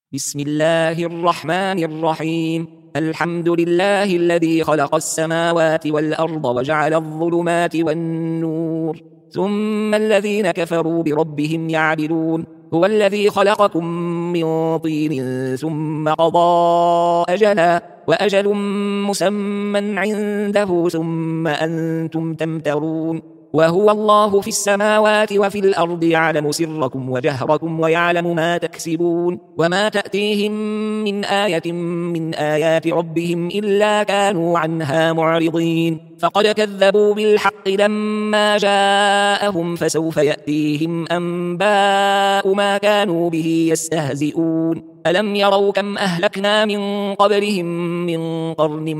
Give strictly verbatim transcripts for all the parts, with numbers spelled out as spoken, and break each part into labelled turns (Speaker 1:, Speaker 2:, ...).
Speaker 1: بسم الله الرحمن الرحيم. الحمد لله الذي خلق السماوات والأرض وجعل الظلمات والنور، ثم الذين كفروا بربهم يعدلون. هو الذي خلقكم من طين ثم قضى أجلا وأجل مسمى عنده ثم أنتم تمترون. وهو الله في السماوات وفي الأرض يعلم سركم وجهركم ويعلم ما تكسبون. وما تأتيهم من آية من آيات ربهم إلا كانوا عنها معرضين. فقد كذبوا بالحق لما جاءهم فسوف يأتيهم أنباء ما كانوا به يستهزئون. ألم يروا كم أهلكنا من قبلهم من قرن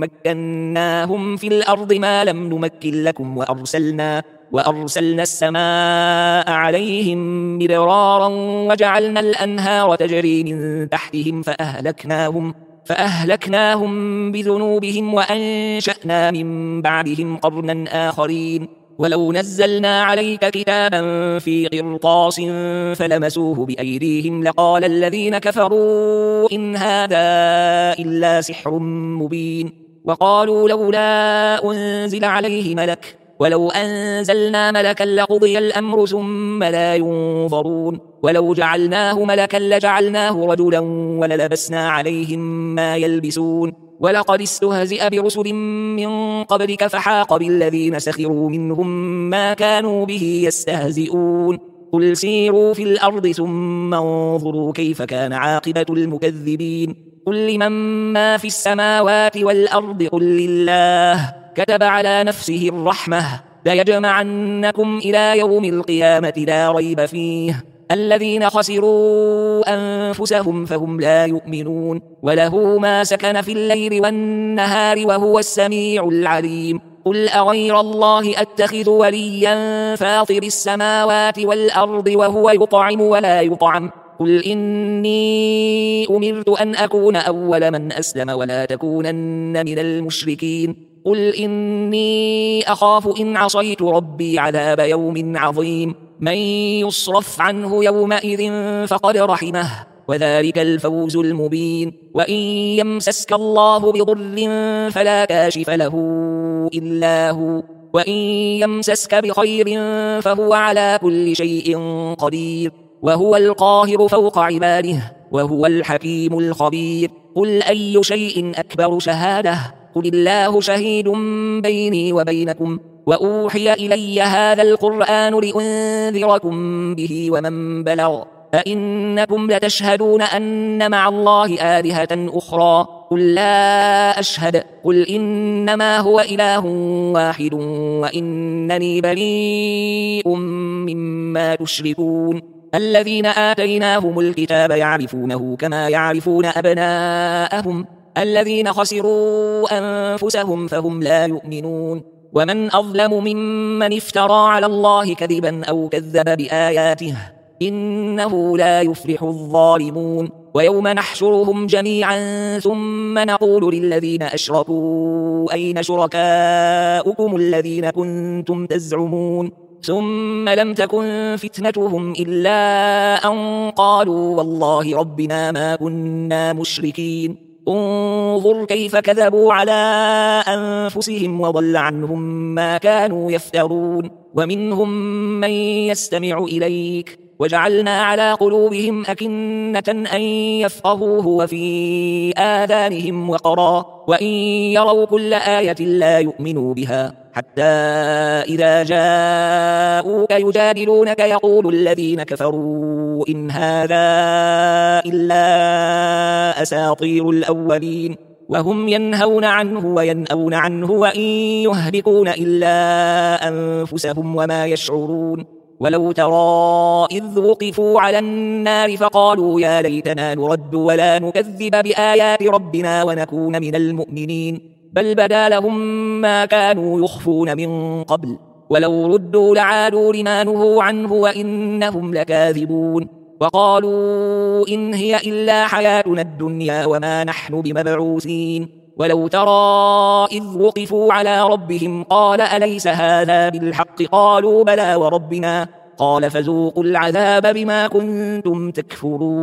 Speaker 1: مكناهم في الأرض ما لم نمكن لكم وأرسلنا, وأرسلنا السماء عليهم مدرارا وجعلنا الأنهار تجري من تحتهم فأهلكناهم فأهلكناهم بذنوبهم وأنشأنا من بعدهم قرنا آخرين. ولو نزلنا عليك كتابا في قرطاس فلمسوه بأيديهم لقال الذين كفروا إن هذا إلا سحر مبين. وقالوا لولا أنزل عليه ملك ولو أنزلنا ملكا لقضي الأمر ثم لا ينظرون. ولو جعلناه ملكا لجعلناه رجلا وللبسنا عليهم ما يلبسون. ولقد استهزئ برسل من قبلك فحاق بالذين سخروا منهم ما كانوا به يستهزئون. قل سيروا في الأرض ثم انظروا كيف كان عاقبة المكذبين. قل لمن ما في السماوات والأرض قل لله كتب على نفسه الرحمة ليجمعنكم إلى يوم القيامة لا ريب فيه الذين خسروا أنفسهم فهم لا يؤمنون. وله ما سكن في الليل والنهار وهو السميع العليم. قل أغير الله أتخذ وليا فاطر السماوات والأرض وهو يطعم ولا يطعم. قل إني أمرت أن أكون أول من أسلم ولا تكونن من المشركين. قل إني أخاف إن عصيت ربي عذاب يوم عظيم. من يصرف عنه يومئذ فقد رحمه وذلك الفوز المبين. وإن يمسسك الله بضر فلا كاشف له إلا هو وإن يمسسك بخير فهو على كل شيء قدير. وهو القاهر فوق عباده وهو الحكيم الخبير. قل أي شيء أكبر شهادة قل الله شهيد بيني وبينكم وأوحي إلي هذا القرآن لأنذركم به ومن بلغ فإنكم لتشهدون أن مع الله آلهة أخرى قل لا أشهد قل إنما هو إله واحد وإنني بريء مما تشركون. الذين آتيناهم الكتاب يعرفونه كما يعرفون أبناءهم الذين خسروا أنفسهم فهم لا يؤمنون. ومن أظلم ممن افترى على الله كذبا أو كذب بآياته إنه لا يفلح الظالمون. ويوم نحشرهم جميعا ثم نقول للذين أشركوا أين شركاؤكم الذين كنتم تزعمون ثم لم تكن فتنتهم إلا أن قالوا والله ربنا ما كنا مشركين. انظر كيف كذبوا على أنفسهم وضل عنهم ما كانوا يفترون. ومنهم من يستمع إليك وجعلنا على قلوبهم أكنة أن يفقهوه وفي آذانهم وقرا وإن يروا كل آية لا يؤمنوا بها حتى إذا جاءوك يجادلونك يقول الذين كفروا إن هذا إلا أساطير الأولين وهم ينهون عنه وينأون عنه وإن يهلكون إلا أنفسهم وما يشعرون. ولو ترى إذ وقفوا على النار فقالوا يا ليتنا نرد ولا نكذب بآيات ربنا ونكون من المؤمنين بل بدا لهم ما كانوا يخفون من قبل ولو ردوا لعادوا لما نهوا عنه وإنهم لكاذبون. وقالوا إن هي إلا حياتنا الدنيا وما نحن بمبعوثين. ولو ترى إذ وقفوا على ربهم قال أليس هذا بالحق قالوا بلى وربنا قال فذوقوا العذاب بما كنتم تكفرون.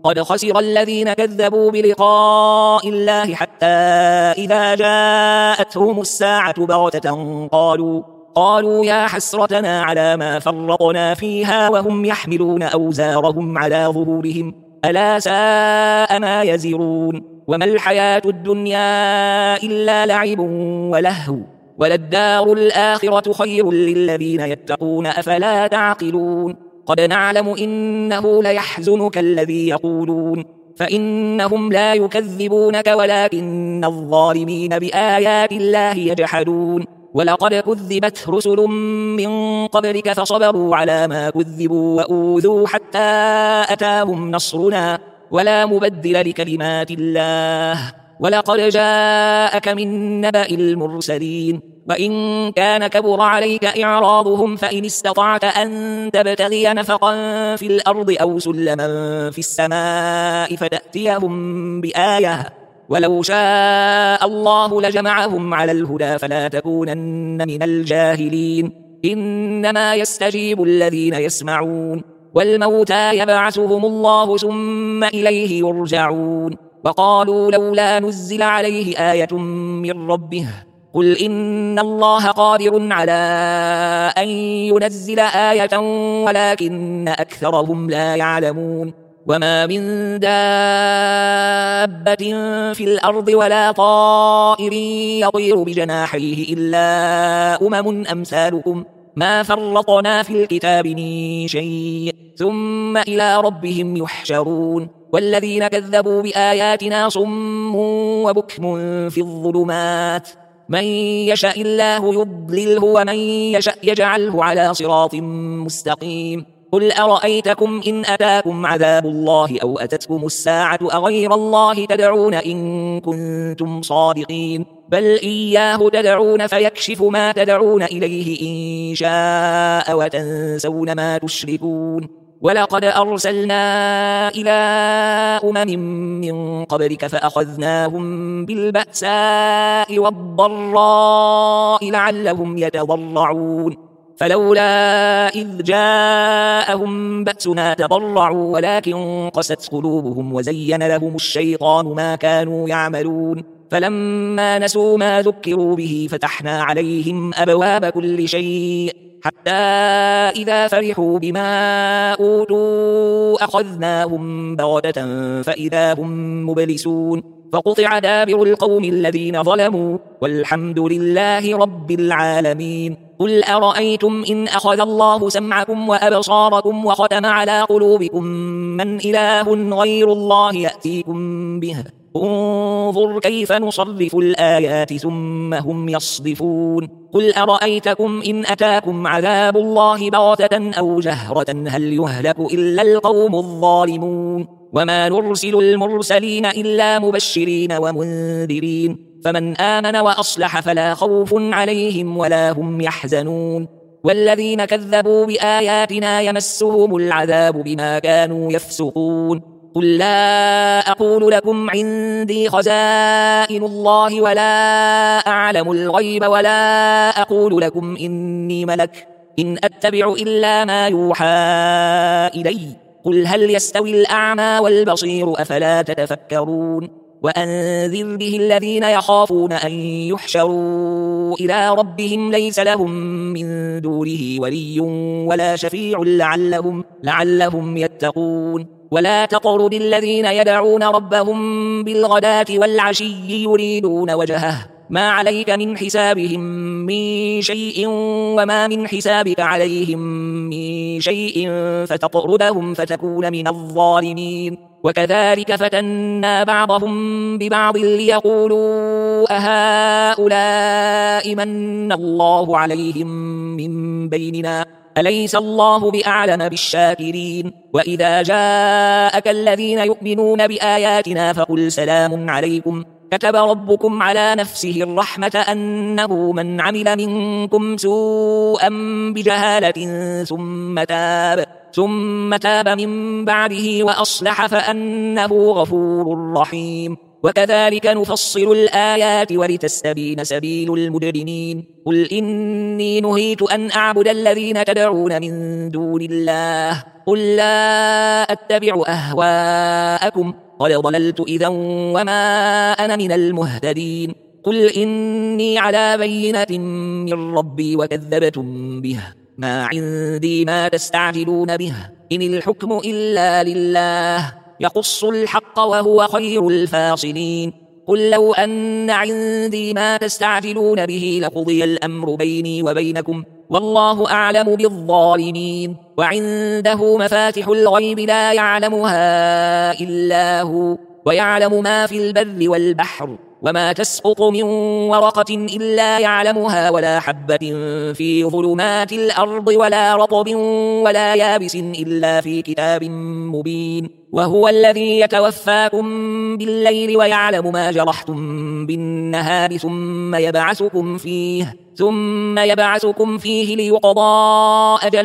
Speaker 1: قد خسر الذين كذبوا بلقاء الله حتى إذا جاءتهم الساعة بغتة قالوا قالوا يا حسرتنا على ما فرطنا فيها وهم يحملون أوزارهم على ظهورهم ألا ساء ما يزرون وما الحياة الدنيا إلا لعب ولهو وللدار الآخرة خير للذين يتقون أفلا تعقلون قد نعلم إنه ليحزنك الذي يقولون فإنهم لا يكذبونك ولكن الظالمين بآيات الله يجحدون ولقد كذبت رسل من قبلك فصبروا على ما كذبوا وأوذوا حتى أتاهم نصرنا ولا مبدل لكلمات الله ولقد جاءك من نبأ المرسلين وإن كان كبر عليك إعراضهم فإن استطعت أن تبتغي نفقا في الأرض أو سلما في السماء فتأتيهم بآية ولو شاء الله لجمعهم على الهدى فلا تكونن من الجاهلين إنما يستجيب الذين يسمعون والموتى يبعثهم الله ثم إليه يرجعون وقالوا لولا نزل عليه آية من ربه قل إن الله قادر على أن ينزل آية ولكن أكثرهم لا يعلمون وما من دابة في الأرض ولا طائر يطير بجناحيه إلا أمم أمثالكم ما فرطنا في الكتاب من شيء ثم إلى ربهم يحشرون والذين كذبوا بآياتنا صم وبكم في الظلمات من يشاء الله يضلله ومن يشاء يجعله على صراط مستقيم قل أرأيتكم إن أتاكم عذاب الله أو أتتكم الساعة أغير الله تدعون إن كنتم صادقين بل إياه تدعون فيكشف ما تدعون إليه إن شاء وتنسون ما تشركون ولقد أرسلنا إلى أمم من قبلك فأخذناهم بالبأساء والضراء لعلهم يتضرعون فلولا إذ جاءهم بأسنا تضرعوا ولكن قست قلوبهم وزين لهم الشيطان ما كانوا يعملون فلما نسوا ما ذكروا به فتحنا عليهم أبواب كل شيء حتى إذا فرحوا بما أوتوا أخذناهم بغتة فإذا هم مبلسون فقطع دابر القوم الذين ظلموا والحمد لله رب العالمين قل أرأيتم إن أخذ الله سمعكم وأبصاركم وختم على قلوبكم من إله غير الله يأتيكم به انظر كيف نصرف الآيات ثم هم يصدفون قل أرأيتكم إن أتاكم عذاب الله بغتة أو جهرة هل يهلك إلا القوم الظالمون وما نرسل المرسلين إلا مبشرين ومنذرين فمن آمن وأصلح فلا خوف عليهم ولا هم يحزنون والذين كذبوا بآياتنا يمسهم العذاب بما كانوا يفسقون قل لا أقول لكم عندي خزائن الله ولا أعلم الغيب ولا أقول لكم إني ملك إن أتبع إلا ما يوحى إلي قل هل يستوي الأعمى والبصير أفلا تتفكرون وأنذر به الذين يخافون أن يحشروا إلى ربهم ليس لهم من دونه ولي ولا شفيع لعلهم, لعلهم يتقون ولا تطرد الذين يدعون ربهم بالغداة والعشي يريدون وجهه ما عليك من حسابهم من شيء وما من حسابك عليهم من شيء فتطردهم فتكون من الظالمين وكذلك فتنا بعضهم ببعض ليقولوا أهؤلاء من الله عليهم من بيننا أليس الله بأعلم بالشاكرين وإذا جاءك الذين يؤمنون بآياتنا فقل سلام عليكم كتب ربكم على نفسه الرحمة أنه من عمل منكم سوءا بجهالة ثم تاب ثم تاب من بعده وأصلح فأنه غفور رحيم وكذلك نفصل الآيات ولتستبين سبيل المجرمين قل إني نهيت أن أعبد الذين تدعون من دون الله قل لا أتبع أهواءكم قد ضللت إذا وما أنا من المهتدين. قل إني على بينة من ربي وكذبتم به، ما عندي ما تستعجلون به، إن الحكم إلا لله يقص الحق وهو خير الفاصلين. قل لو أن عندي ما تستعجلون به لقضي الأمر بيني وبينكم والله أعلم بالظالمين. وعنده مفاتح الغيب لا يعلمها إلا هو، ويعلم ما في البر والبحر، وما تسقط من ورقة إلا يعلمها، ولا حبة في ظلمات الأرض ولا رطب ولا يابس إلا في كتاب مبين. وهو الذي يتوفاكم بالليل ويعلم ما جرحتم بالنهار ثم يبعثكم فيه ثم يبعثكم فيه ليقضى أجل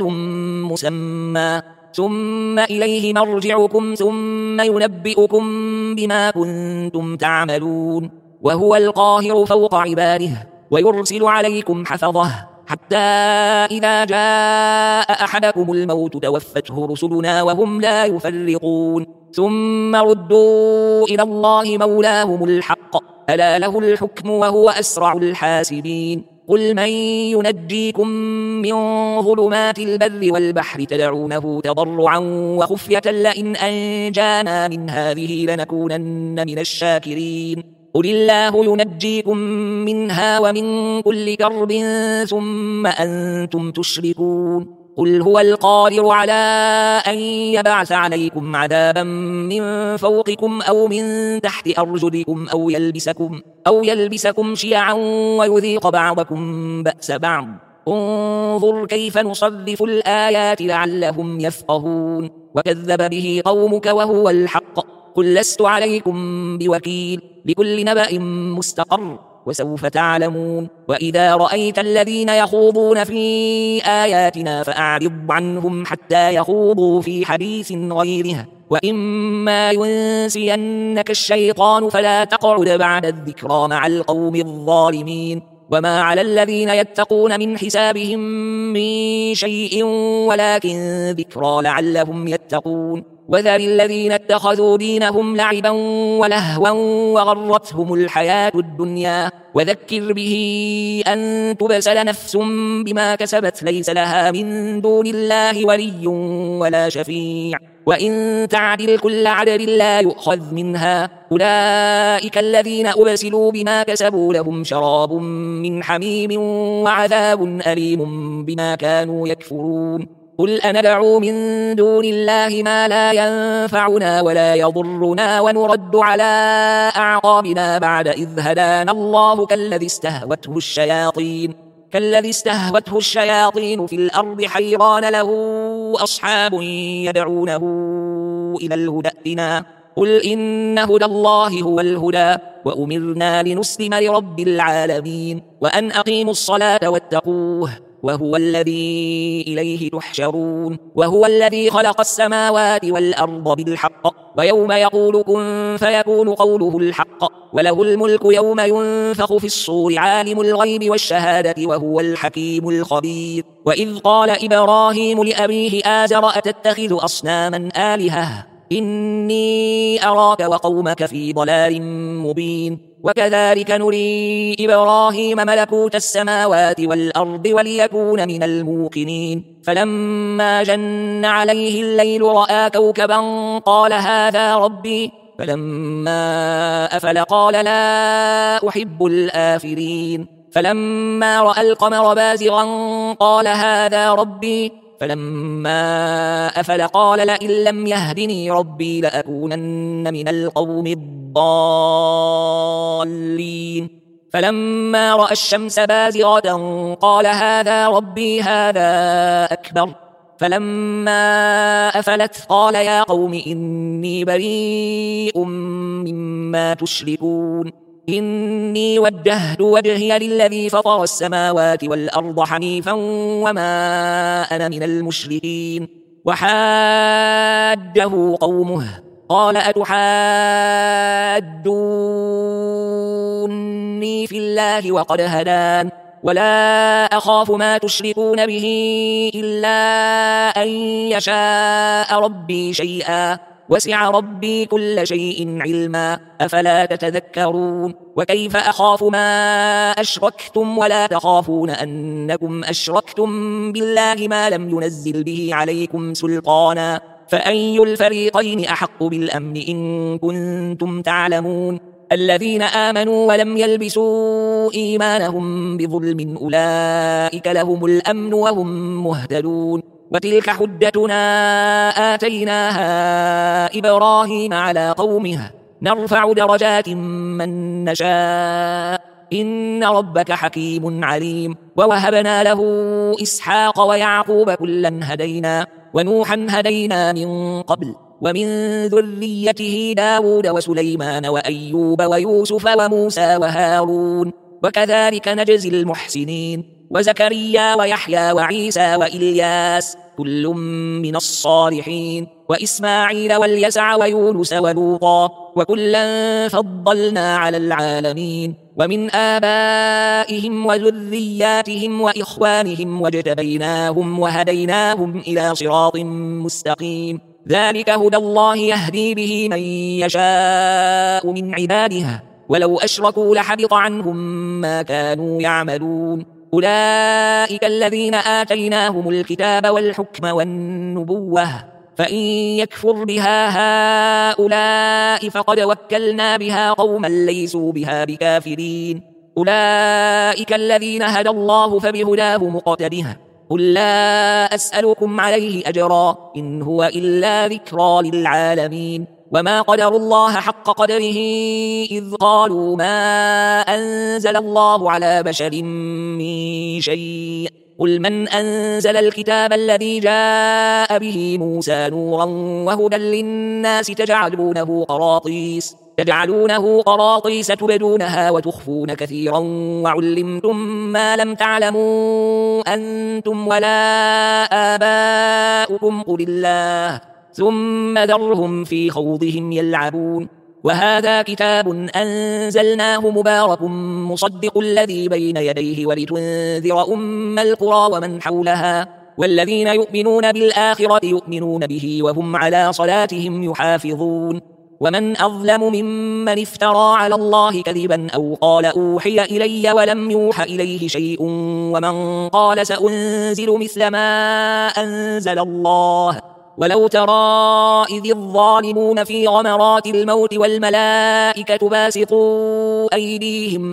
Speaker 1: مسمى ثم إليه مرجعكم ثم ينبئكم بما كنتم تعملون. وهو القاهر فوق عباده ويرسل عليكم حفظه حتى إذا جاء أحدكم الموت توفته رسلنا وهم لا يفرقون. ثم ردوا إلى الله مولاهم الحق ألا له الحكم وهو أسرع الحاسبين. قل من ينجيكم من ظلمات البر والبحر تدعونه تضرعا وخفية لئن أنجانا من هذه لنكونن من الشاكرين. قل الله ينجيكم منها ومن كل كرب ثم أنتم تشركون. قل هو القادر على أن يبعث عليكم عذابا من فوقكم أو من تحت أرجلكم أو يلبسكم, أو يلبسكم شيعا ويذيق بعضكم بأس بعض. انظر كيف نصرف الآيات لعلهم يفقهون. وكذب به قومك وهو الحق. قل لست عليكم بوكيل لكل نبأ مستقر وسوف تعلمون. وإذا رأيت الذين يخوضون في آياتنا فأعرض عنهم حتى يخوضوا في حديث غيره وإما ينسينك الشيطان فلا تقعد بعد الذكرى مع القوم الظالمين. وما على الذين يتقون من حسابهم من شيء ولكن ذكرى لعلهم يتقون. وذر الذين اتخذوا دينهم لعبا ولهوا وغرتهم الحياة الدنيا وذكر به أن تبسل نفس بما كسبت ليس لها من دون الله ولي ولا شفيع وإن تعدل كل عدل لا يؤخذ منها. أولئك الذين أبسلوا بما كسبوا لهم شراب من حميم وعذاب أليم بما كانوا يكفرون. قل أندعو من دون الله ما لا ينفعنا ولا يضرنا ونرد على أعقابنا بعد إذ هدانا الله كالذي استهوته الشياطين كالذي استهوته الشياطين في الأرض حيران له أصحاب يدعونه إلى الهدى ائتنا. قل إن هدى الله هو الهدى وأمرنا لنسلم لرب العالمين وأن أقيموا الصلاة واتقوه وهو الذي إليه تحشرون. وهو الذي خلق السماوات والأرض بالحق ويوم يقول كن فيكون قوله الحق وله الملك يوم ينفخ في الصور عالم الغيب والشهادة وهو الحكيم الخبير. وإذ قال إبراهيم لأبيه آزر أتتخذ أصناما آلهة إني أراك وقومك في ضلال مبين. وكذلك نري إبراهيم ملكوت السماوات والأرض وليكون من الموقنين. فلما جن عليه الليل رأى كوكبا قال هذا ربي فلما أفل قال لا أحب الآفلين. فلما رأى القمر بازغا قال هذا ربي فلما أفل قال لئن لم يهدني ربي لأكونن من القوم الضالين. فلما رأى الشمس بازغة قال هذا ربي هذا أكبر. فلما أفلت قال يا قوم إني بريء مما تشركون إني وجهت وجهي للذي فطر السماوات والأرض حنيفا وما أنا من المشركين. وحاجه قومه قال أتحاجوني في الله وقد هدان ولا أخاف ما تشركون به إلا أن يشاء ربي شيئا وسع ربي كل شيء علما أفلا تتذكرون وكيف أخاف ما أشركتم ولا تخافون أنكم أشركتم بالله ما لم ينزل به عليكم سلطانا فأي الفريقين أحق بالأمن إن كنتم تعلمون الذين آمنوا ولم يلبسوا إيمانهم بظلم أولئك لهم الأمن وهم مهتدون وتلك حجتنا آتيناها إبراهيم على قومها نرفع درجات من نشاء إن ربك حكيم عليم ووهبنا له إسحاق ويعقوب كلا هدينا ونوحا هدينا من قبل ومن ذريته داود وسليمان وأيوب ويوسف وموسى وهارون وكذلك نجزي المحسنين وزكريا ويحيى وعيسى وإلياس كل من الصالحين وإسماعيل واليسع ويونس ولوطا وكلا فضلنا على العالمين ومن آبائهم وذرياتهم وإخوانهم واجتبيناهم وهديناهم إلى صراط مستقيم ذلك هدى الله يهدي به من يشاء من عبادها ولو أشركوا لحبط عنهم ما كانوا يعملون أولئك الذين آتيناهم الكتاب والحكم والنبوة فإن يكفر بها هؤلاء فقد وكلنا بها قوما ليسوا بها بكافرين أولئك الذين هدى الله فبهداه مقتده قل لا أسألكم عليه أجرا إن هو إلا ذكرى للعالمين وما قدر الله حق قدره إذ قالوا ما أنزل الله على بشر من شيء قل من أنزل الكتاب الذي جاء به موسى نورا وهدى للناس تجعلونه قراطيس تجعلونه قراطيس تبدونها وتخفون كثيرا وعلمتم ما لم تعلموا أنتم ولا آباؤكم قل الله ثم ذرهم في خوضهم يلعبون وهذا كتاب أنزلناه مبارك مصدق الذي بين يديه ولتنذر أم القرى ومن حولها والذين يؤمنون بالآخرة يؤمنون به وهم على صلاتهم يحافظون ومن أظلم ممن افترى على الله كذبا أو قال أوحي إلي ولم يوح إليه شيء ومن قال سأنزل مثل ما أنزل الله ولو ترى إذ الظالمون في غمرات الموت والملائكة باسطوا أيديهم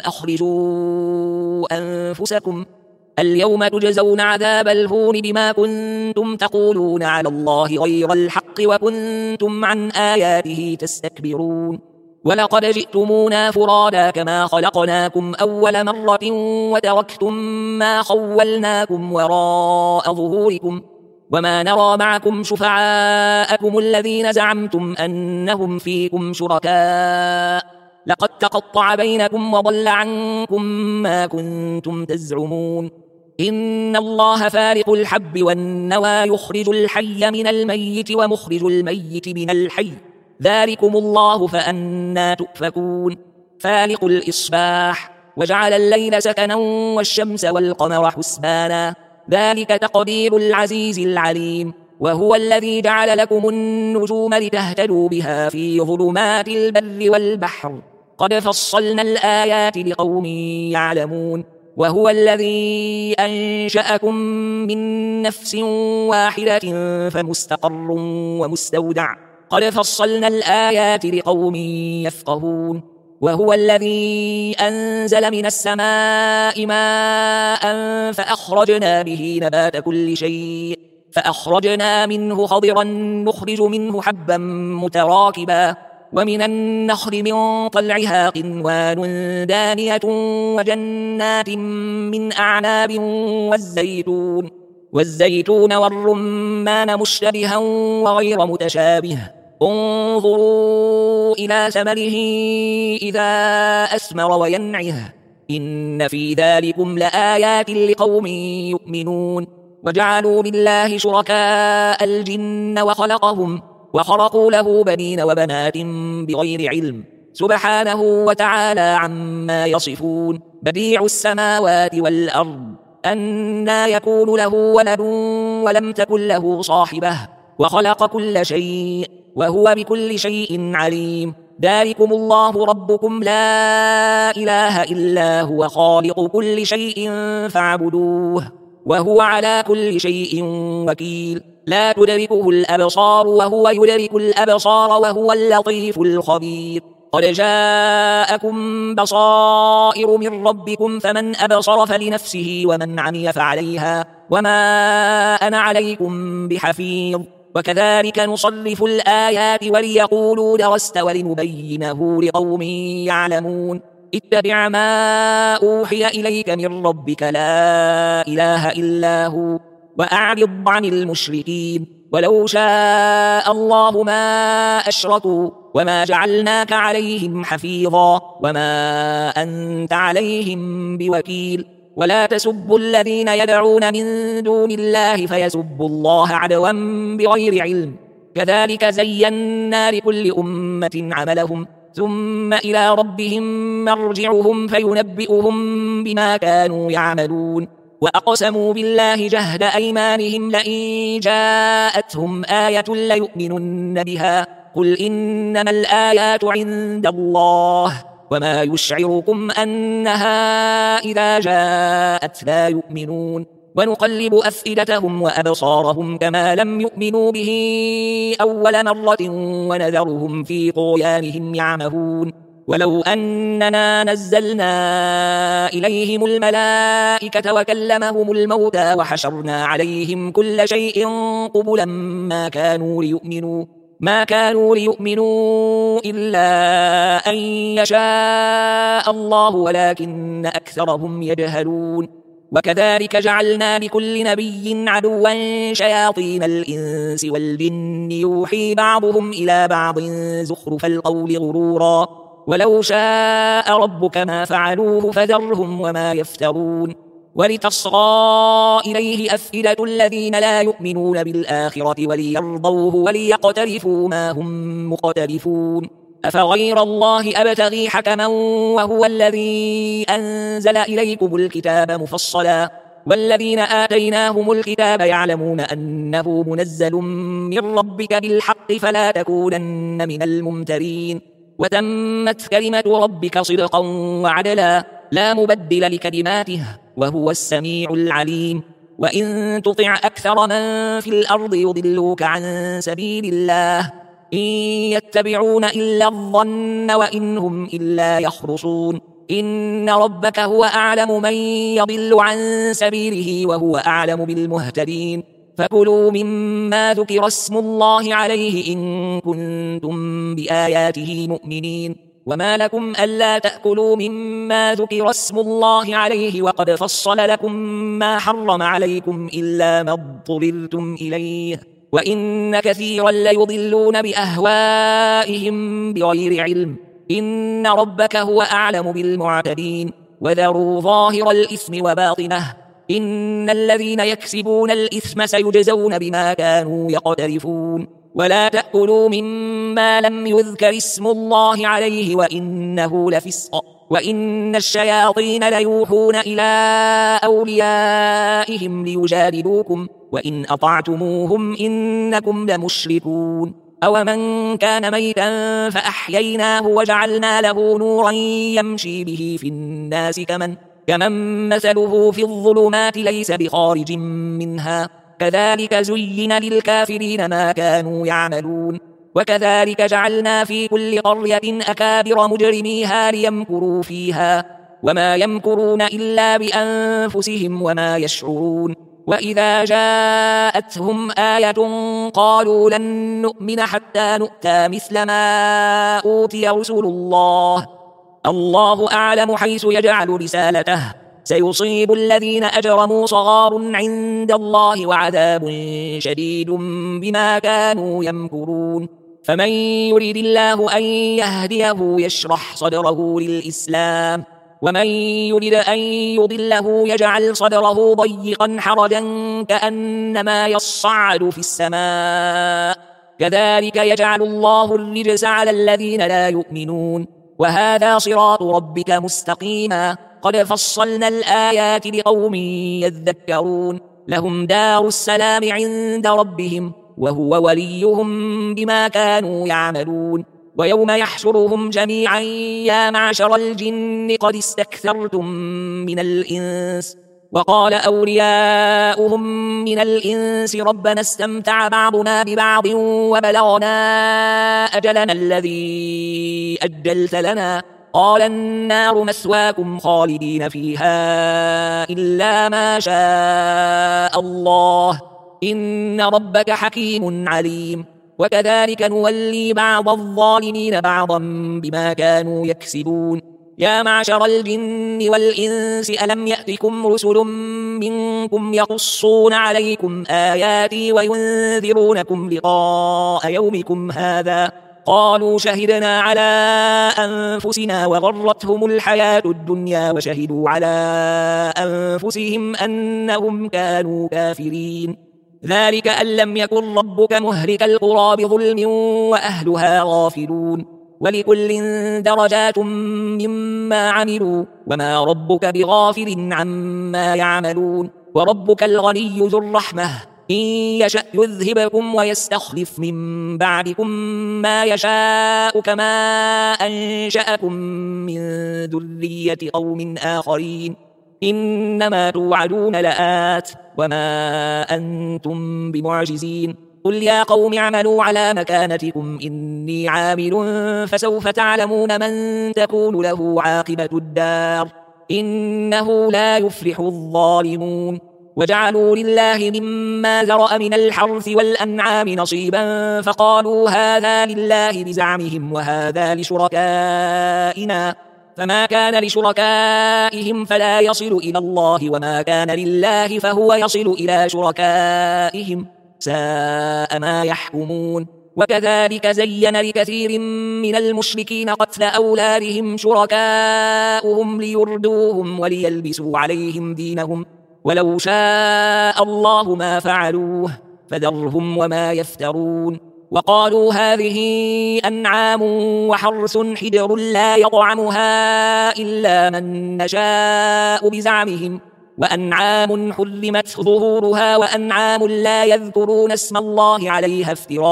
Speaker 1: أخرجوا أنفسكم اليوم تجزون عذاب الهون بما كنتم تقولون على الله غير الحق وكنتم عن آياته تستكبرون ولقد جئتمونا فرادا كما خلقناكم أول مرة وتركتم ما خولناكم وراء ظهوركم وما نرى معكم شفعاءكم الذين زعمتم أنهم فيكم شركاء لقد تقطع بينكم وضل عنكم ما كنتم تزعمون إن الله فارق الحب والنوى يخرج الحي من الميت ومخرج الميت من الحي ذلكم الله فأنى تؤفكون فالق الإصباح وجعل الليل سكنا والشمس والقمر حسبانا ذلك تقدير العزيز العليم وهو الذي جعل لكم النجوم لتهتدوا بها في ظلمات البر والبحر قد فصلنا الآيات لقوم يعلمون وهو الذي أنشأكم من نفس واحدة فمستقر ومستودع قد فصلنا الآيات لقوم يفقهون وهو الذي أنزل من السماء ماء فأخرجنا به نبات كل شيء فأخرجنا منه خضرا نخرج منه حبا متراكبا ومن النخل من طلعها قنوان دانية وجنات من أعناب والزيتون والزيتون والرمان مشتبها وغير متشابه انظروا إلى ثمره إذا أثمر وينعه إن في ذلكم لآيات لقوم يؤمنون وجعلوا لله شركاء الجن وخلقهم وخرقوا له بنين وبنات بغير علم سبحانه وتعالى عما يصفون. بديع السماوات والأرض أنى يكون له ولد ولم تكن له صاحبة وخلق كل شيء وهو بكل شيء عليم. ذلكم الله ربكم لا إله إلا هو خالق كل شيء فاعبدوه وهو على كل شيء وكيل. لا تدركه الأبصار وهو يدرك الأبصار وهو اللطيف الخبير. قد جاءكم بصائر من ربكم فمن أبصر فلنفسه ومن عمي فعليها وما أنا عليكم بحفيظ. وكذلك نصرف الآيات وليقولوا درست ولنبينه لقوم يعلمون. اتبع ما أوحي إليك من ربك لا إله إلا هو وأعرض عن المشركين. ولو شاء الله ما أشركوا وما جعلناك عليهم حفيظا وما أنت عليهم بوكيل. ولا تسبوا الذين يدعون من دون الله فيسبوا الله عدوا بغير علم. كذلك زينا لكل أمة عملهم ثم إلى ربهم مرجعهم فينبئهم بما كانوا يعملون. وأقسموا بالله جهد أيمانهم لئن جاءتهم آية ليؤمنن بها قل إنما الآيات عند الله وما يشعركم أنها إذا جاءت لا يؤمنون. ونقلب أفئدتهم وأبصارهم كما لم يؤمنوا به أول مرة ونذرهم في طغيانهم يعمهون. ولو أننا نزلنا إليهم الملائكة وكلمهم الموتى وحشرنا عليهم كل شيء قبلا ما كانوا ليؤمنوا ما كانوا ليؤمنوا إلا أن يشاء الله ولكن أكثرهم يجهلون. وكذلك جعلنا لكل نبي عدوا شياطين الإنس والجن يوحي بعضهم إلى بعض زخرف القول غرورا ولو شاء ربك ما فعلوه فذرهم وما يفترون. ولتصغى إليه أفئدة الذين لا يؤمنون بالآخرة وليرضوه وليقترفوا ما هم مقترفون. أفغير الله أبتغي حكما وهو الذي أنزل إليكم الكتاب مفصلا والذين آتيناهم الكتاب يعلمون أنه منزل من ربك بالحق فلا تكونن من الممترين. وتمت كلمة ربك صدقا وعدلا لا مبدل لكلماته وهو السميع العليم. وإن تطع أكثر من في الأرض يضلوك عن سبيل الله إن يتبعون إلا الظن وإن هم إلا يخرصون. إن ربك هو أعلم من يضل عن سبيله وهو أعلم بالمهتدين. فكلوا مما ذكر اسم الله عليه إن كنتم بآياته مؤمنين. وما لكم ألا تأكلوا مما ذكر اسم الله عليه وقد فصل لكم ما حرم عليكم إلا ما اضطررتم إليه وإن كثيرا ليضلون بأهوائهم بغير علم. إن ربك هو أعلم بالمعتدين. وذروا ظاهر الإثم وباطنه إن الذين يكسبون الإثم سيجزون بما كانوا يقترفون. ولا تأكلوا مما لم يذكر اسم الله عليه وإنه لفسق وإن الشياطين ليوحون إلى أوليائهم ليجادلوكم وإن أطعتموهم إنكم لمشركون. أو من كان ميتا فأحييناه وجعلنا له نورا يمشي به في الناس كمن كمن مثله في الظلمات ليس بخارج منها كذلك زين للكافرين ما كانوا يعملون. وكذلك جعلنا في كل قرية أكابر مجرميها ليمكروا فيها وما يمكرون إلا بأنفسهم وما يشعرون. وإذا جاءتهم آية قالوا لن نؤمن حتى نؤتى مثل ما أوتي رسل الله الله أعلم حيث يجعل رسالته سيصيب الذين أجرموا صغار عند الله وعذاب شديد بما كانوا يمكرون. فمن يريد الله أن يهديه يشرح صدره للإسلام ومن يريد أن يضله يجعل صدره ضيقا حرجا كأنما يصعد في السماء كذلك يجعل الله الرجس على الذين لا يؤمنون. وهذا صراط ربك مستقيما قد فصلنا الآيات لقوم يذكرون لهم دار السلام عند ربهم وهو وليهم بما كانوا يعملون ويوم يحشرهم جميعا يا معشر الجن قد استكثرتم من الإنس وقال أولياؤهم من الإنس ربنا استمتع بعضنا ببعض وبلغنا أجلنا الذي أجلت لنا قال النار مثواكم خالدين فيها إلا ما شاء الله إن ربك حكيم عليم وكذلك نولي بعض الظالمين بعضا بما كانوا يكسبون يا معشر الجن والإنس ألم يأتكم رسل منكم يقصون عليكم آياتي وينذرونكم لقاء يومكم هذا قالوا شهدنا على أنفسنا وغرتهم الحياة الدنيا وشهدوا على أنفسهم أنهم كانوا كافرين ذلك أن لم يكن ربك مهلك القرى بظلم وأهلها غافلون ولكل درجات مما عملوا وما ربك بغافل عما يعملون وربك الغني ذو الرحمة إن يشأ يذهبكم ويستخلف من بعدكم ما يشاء كما أنشأكم من ذرية قوم آخرين إنما توعدون لآت وما أنتم بمعجزين قل يا قوم اعملوا على مكانتكم إني عامل فسوف تعلمون من تكون له عاقبة الدار إنه لا يفلح الظالمون وجعلوا لله مما ذرأ من الحرث والأنعام نصيبا فقالوا هذا لله بزعمهم وهذا لشركائنا فما كان لشركائهم فلا يصل إلى الله وما كان لله فهو يصل إلى شركائهم ساء ما يحكمون وكذلك زين لكثير من المشركين قتل أولادهم شركاؤهم ليردوهم وليلبسوا عليهم دينهم ولو شاء الله ما فعلوه فذرهم وما يفترون وقالوا هذه أنعام وحرث حجر لا يطعمها إلا من نشاء بزعمهم وأنعام حرمت ظهورها وأنعام لا يذكرون اسم الله عليها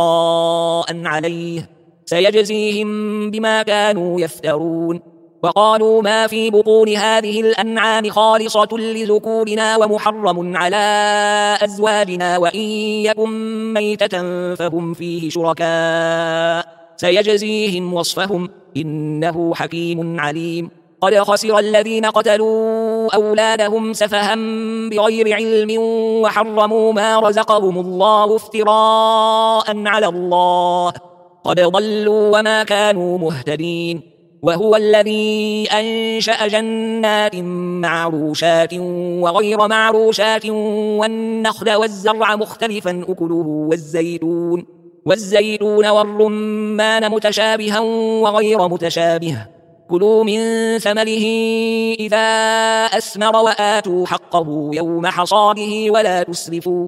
Speaker 1: افتراء عليه سيجزيهم بما كانوا يفترون وقالوا ما في بطون هذه الأنعام خالصة لذكورنا ومحرم على أزواجنا وإن يكن ميتة فهم فيه شركاء سيجزيهم وصفهم إنه حكيم عليم قد خسر الذين قتلوا أولادهم سفها بغير علم وحرموا ما رزقهم الله افتراء على الله قد ضلوا وما كانوا مهتدين وهو الذي أنشأ جنات معروشات وغير معروشات والنخل والزرع مختلفا أكله والزيتون والزيتون والرمان متشابها وغير متشابه كلوا من ثمره إذا أثمر وآتوا حقه يوم حصاده ولا تسرفوا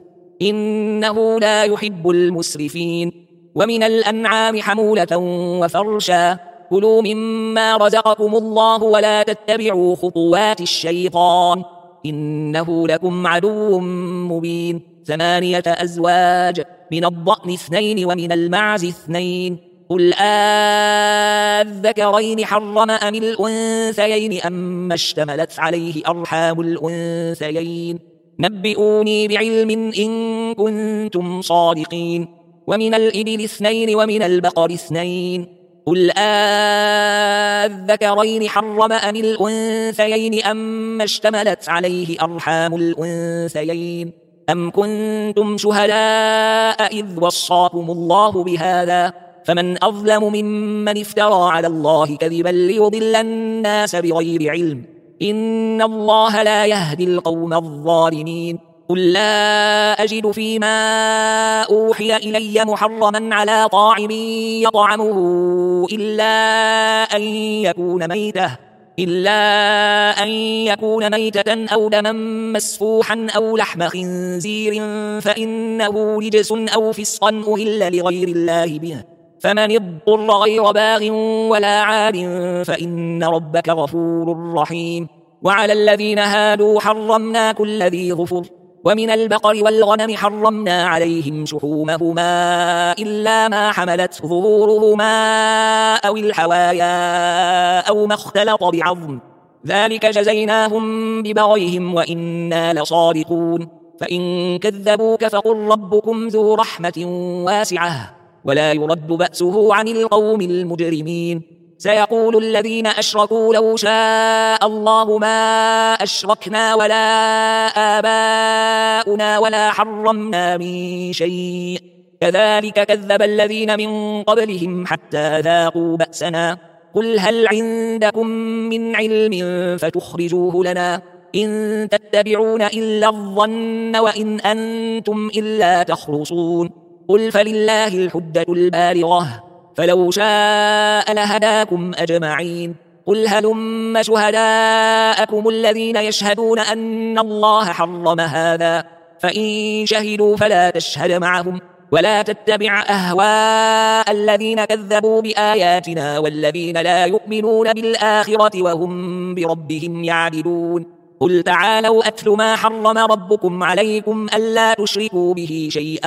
Speaker 1: إنه لا يحب المسرفين ومن الأنعام حمولة وفرشا كلوا مما رزقكم الله ولا تتبعوا خطوات الشيطان إنه لكم عدو مبين ثمانية أزواج من الضأن اثنين ومن المعز اثنين قل آذكرين حرم أم الأنثيين أما اشتملت عليه أرحام الأنثيين نبئوني بعلم إن كنتم صادقين ومن الإبل اثنين ومن البقر اثنين قل آذكرين حرم أم الأنثيين أما اشتملت عليه أرحام الأنثيين أم كنتم شهداء إذ وصاكم الله بهذا فمن أظلم ممن افترى على الله كذبا ليضل الناس بغير علم إن الله لا يهدي القوم الظالمين قل لا أجد فيما أوحي إلي محرما على طاعم يطعمه إلا أن يكون ميتة إلا أن يكون ميتة أو دما مسفوحا أو لحم خنزير فإنه رجس أو فسقا أهل لغير الله به فمن اضطر غير باغ ولا عاد فإن ربك غفور رحيم. وعلى الذين هادوا حرمنا كل ذي ظفر، ومن البقر والغنم حرمنا عليهم شحومهما إلا ما حملت ظهورهما أو الحوايا أو ما اختلط بعظم، ذلك جزيناهم ببغيهم وإنا لصادقون. فإن كذبوك فقل ربكم ذو رحمة واسعة ولا يرد بأسه عن القوم المجرمين. سيقول الذين أشركوا لو شاء الله ما أشركنا ولا آباؤنا ولا حرمنا من شيء، كذلك كذب الذين من قبلهم حتى ذاقوا بأسنا. قل هل عندكم من علم فتخرجوه لنا؟ إن تتبعون إلا الظن وإن أنتم إلا تخرصون. قل فلله الحجة البالغة فلو شاء لهداكم أجمعين. قل هلم شهداءكم الذين يشهدون أن الله حرم هذا، فإن شهدوا فلا تشهد معهم ولا تتبع أهواء الذين كذبوا بآياتنا والذين لا يؤمنون بالآخرة وهم بربهم يعدلون. قل تعالوا أتل ما حرم ربكم عليكم ألا تشركوا به شيئا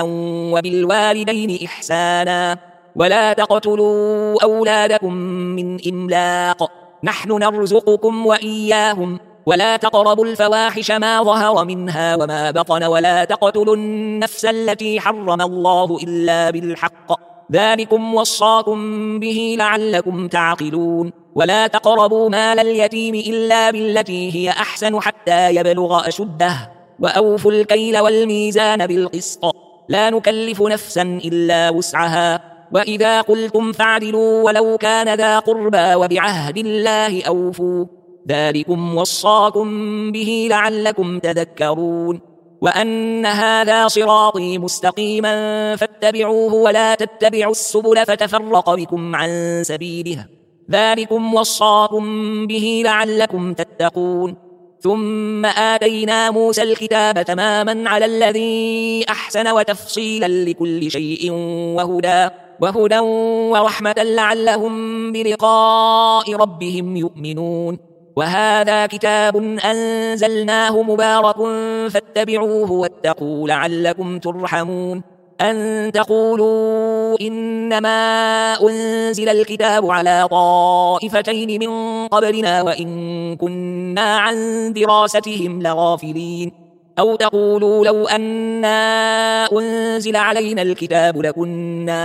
Speaker 1: وبالوالدين إحسانا ولا تقتلوا أولادكم من إملاق، نحن نرزقكم وإياهم، ولا تقربوا الفواحش ما ظهر منها وما بطن ولا تقتلوا النفس التي حرم الله إلا بالحق، ذلكم وصاكم به لعلكم تعقلون. ولا تقربوا مال اليتيم إلا بالتي هي أحسن حتى يبلغ أشده، وأوفوا الكيل والميزان بالقسط، لا نكلف نفسا إلا وسعها، وإذا قلتم فاعدلوا ولو كان ذا قربى وبعهد الله أوفوا، ذلكم وصاكم به لعلكم تذكرون. وأن هذا صراطي مستقيما فاتبعوه ولا تتبعوا السبل فتفرق بكم عن سبيله، ذلكم وصاكم به لعلكم تتقون. ثم آتينا موسى الكتاب تماما على الذي أحسن وتفصيلا لكل شيء وهدى وهدى ورحمة لعلهم بلقاء ربهم يؤمنون. وهذا كتاب أنزلناه مبارك فاتبعوه واتقوا لعلكم ترحمون. أن تقولوا إنما أنزل الكتاب على طائفتين من قبلنا وإن كنا عن دراستهم لغافلين، أو تقولوا لو أنا أنزل علينا الكتاب لكنا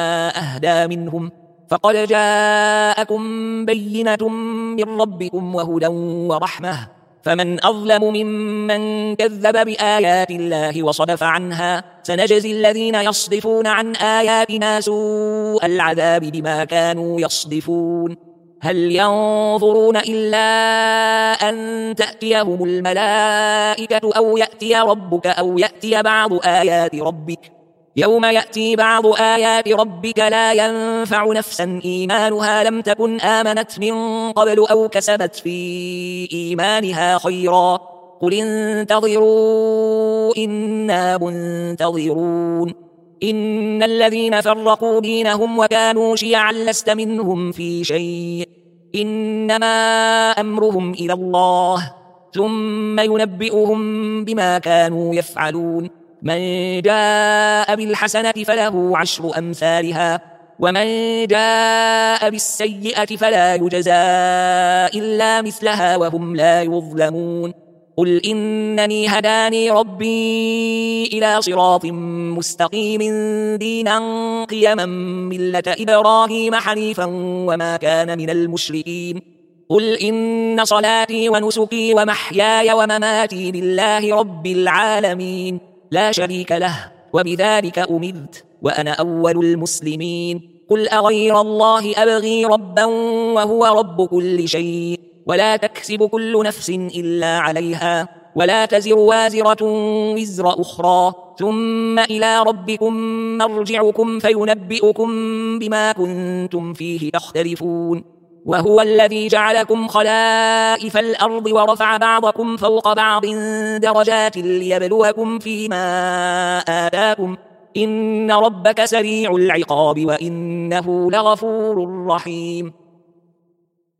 Speaker 1: أهدى منهم، فقد جاءكم بينة من ربكم وهدى ورحمة، فمن أظلم ممن كذب بآيات الله وصدف عنها. سنجزي الذين يصدفون عن آياتنا سوء العذاب بما كانوا يصدفون. هل ينظرون إلا أن تأتيهم الملائكة أو يأتي ربك أو يأتي بعض آيات ربك؟ يوم يأتي بعض آيات ربك لا ينفع نفسا إيمانها لم تكن آمنت من قبل أو كسبت في إيمانها خيرا، قل انتظروا إنا منتظرون. إن الذين فرقوا دينهم وكانوا شيعا لست منهم في شيء، إنما أمرهم إلى الله ثم ينبئهم بما كانوا يفعلون. من جاء بالحسنة فله عشر أمثالها ومن جاء بالسيئة فلا يجزى إلا مثلها وهم لا يظلمون. قل إنني هداني ربي إلى صراط مستقيم دينا قيما ملة إبراهيم حنيفا وما كان من المشركين. قل إن صلاتي ونسكي ومحياي ومماتي لله رب العالمين لا شريك له وبذلك أمرت وأنا أول المسلمين. قل أغير الله أبغي ربا وهو رب كل شيء ولا تكسب كل نفس إلا عليها ولا تزر وازرة وزر أخرى ثم إلى ربكم مرجعكم فينبئكم بما كنتم فيه تختلفون. وهو الذي جعلكم خلائف الأرض ورفع بعضكم فوق بعض درجات ليبلوكم فيما آتاكم إن ربك سريع العقاب وإنه لغفور رحيم